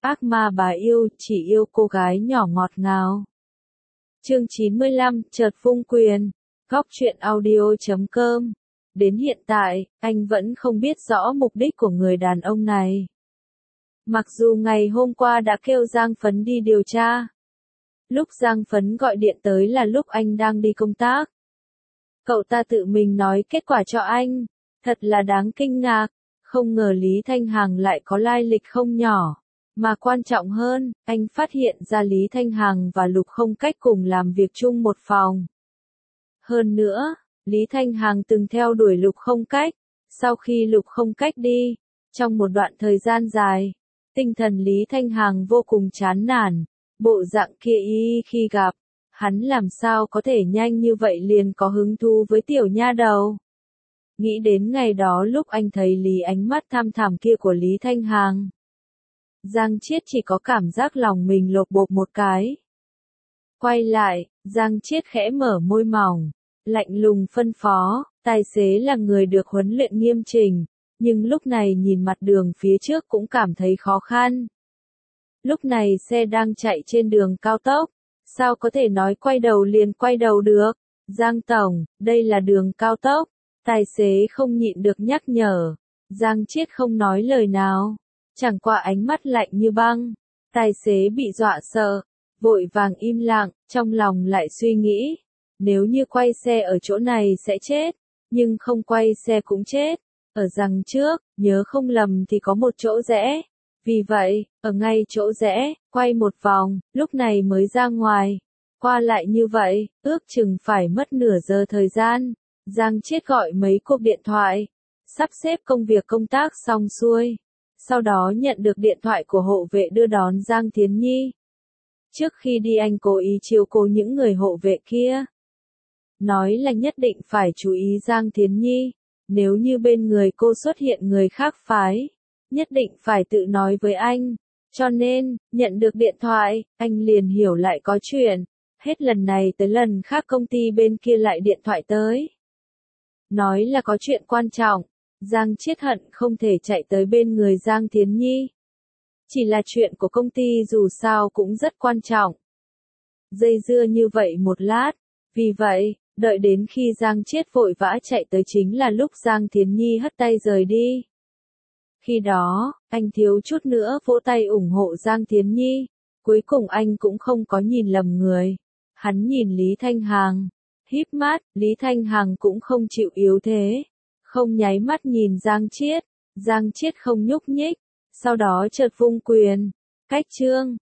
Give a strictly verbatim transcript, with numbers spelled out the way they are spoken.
ác ma bà yêu, chỉ yêu cô gái nhỏ ngọt ngào. Chương chín mươi lăm, chợt vung quyền. Góc truyện audio chấm com. Đến hiện tại, anh vẫn không biết rõ mục đích của người đàn ông này. Mặc dù ngày hôm qua đã kêu Giang Phấn đi điều tra. Lúc Giang Phấn gọi điện tới là lúc anh đang đi công tác. Cậu ta tự mình nói kết quả cho anh. Thật là đáng kinh ngạc. Không ngờ Lý Thanh Hằng lại có lai lịch không nhỏ. Mà quan trọng hơn, anh phát hiện ra Lý Thanh Hằng và Lục Không Cách cùng làm việc chung một phòng. Hơn nữa, Lý Thanh Hằng từng theo đuổi Lục Không Cách. Sau khi Lục Không Cách đi, trong một đoạn thời gian dài, tinh thần Lý Thanh Hằng vô cùng chán nản. Bộ dạng kia y khi gặp, hắn làm sao có thể nhanh như vậy liền có hứng thú với tiểu nha đầu. Nghĩ đến ngày đó lúc anh thấy Lý ánh mắt tham thẳm kia của Lý Thanh Hằng, Giang Chiết chỉ có cảm giác lòng mình lột bột một cái. Quay lại, Giang Chiết khẽ mở môi mỏng, lạnh lùng phân phó, tài xế là người được huấn luyện nghiêm chỉnh, nhưng lúc này nhìn mặt đường phía trước cũng cảm thấy khó khăn. Lúc này xe đang chạy trên đường cao tốc, sao có thể nói quay đầu liền quay đầu được? Giang Tổng, đây là đường cao tốc, tài xế không nhịn được nhắc nhở. Giang Chiết không nói lời nào, chẳng qua ánh mắt lạnh như băng. Tài xế bị dọa sợ, vội vàng im lặng, trong lòng lại suy nghĩ, nếu như quay xe ở chỗ này sẽ chết, nhưng không quay xe cũng chết. Ở đằng trước, nhớ không lầm thì có một chỗ rẽ. Vì vậy, ở ngay chỗ rẽ, quay một vòng, lúc này mới ra ngoài. Qua lại như vậy, ước chừng phải mất nửa giờ thời gian. Giang Chiết gọi mấy cuộc điện thoại, sắp xếp công việc công tác xong xuôi. Sau đó nhận được điện thoại của hộ vệ đưa đón Giang Thiến Nhi. Trước khi đi anh cố ý chiếu cố những người hộ vệ kia. Nói là nhất định phải chú ý Giang Thiến Nhi. Nếu như bên người cô xuất hiện người khác phái, nhất định phải tự nói với anh. Cho nên, nhận được điện thoại, anh liền hiểu lại có chuyện. Hết lần này tới lần khác công ty bên kia lại điện thoại tới. Nói là có chuyện quan trọng. Giang Chiết hận không thể chạy tới bên người Giang Thiến Nhi. Chỉ là chuyện của công ty dù sao cũng rất quan trọng. Dây dưa như vậy một lát. Vì vậy, đợi đến khi Giang Chiết vội vã chạy tới chính là lúc Giang Thiến Nhi hất tay rời đi. Khi đó, anh thiếu chút nữa vỗ tay ủng hộ Giang Thiến Nhi. Cuối cùng anh cũng không có nhìn lầm người. Hắn nhìn Lý Thanh Hằng, híp mắt, Lý Thanh Hằng cũng không chịu yếu thế. Không nháy mắt nhìn Giang Chiết. Giang Chiết không nhúc nhích. Sau đó chợt vung quyền. Cách chương.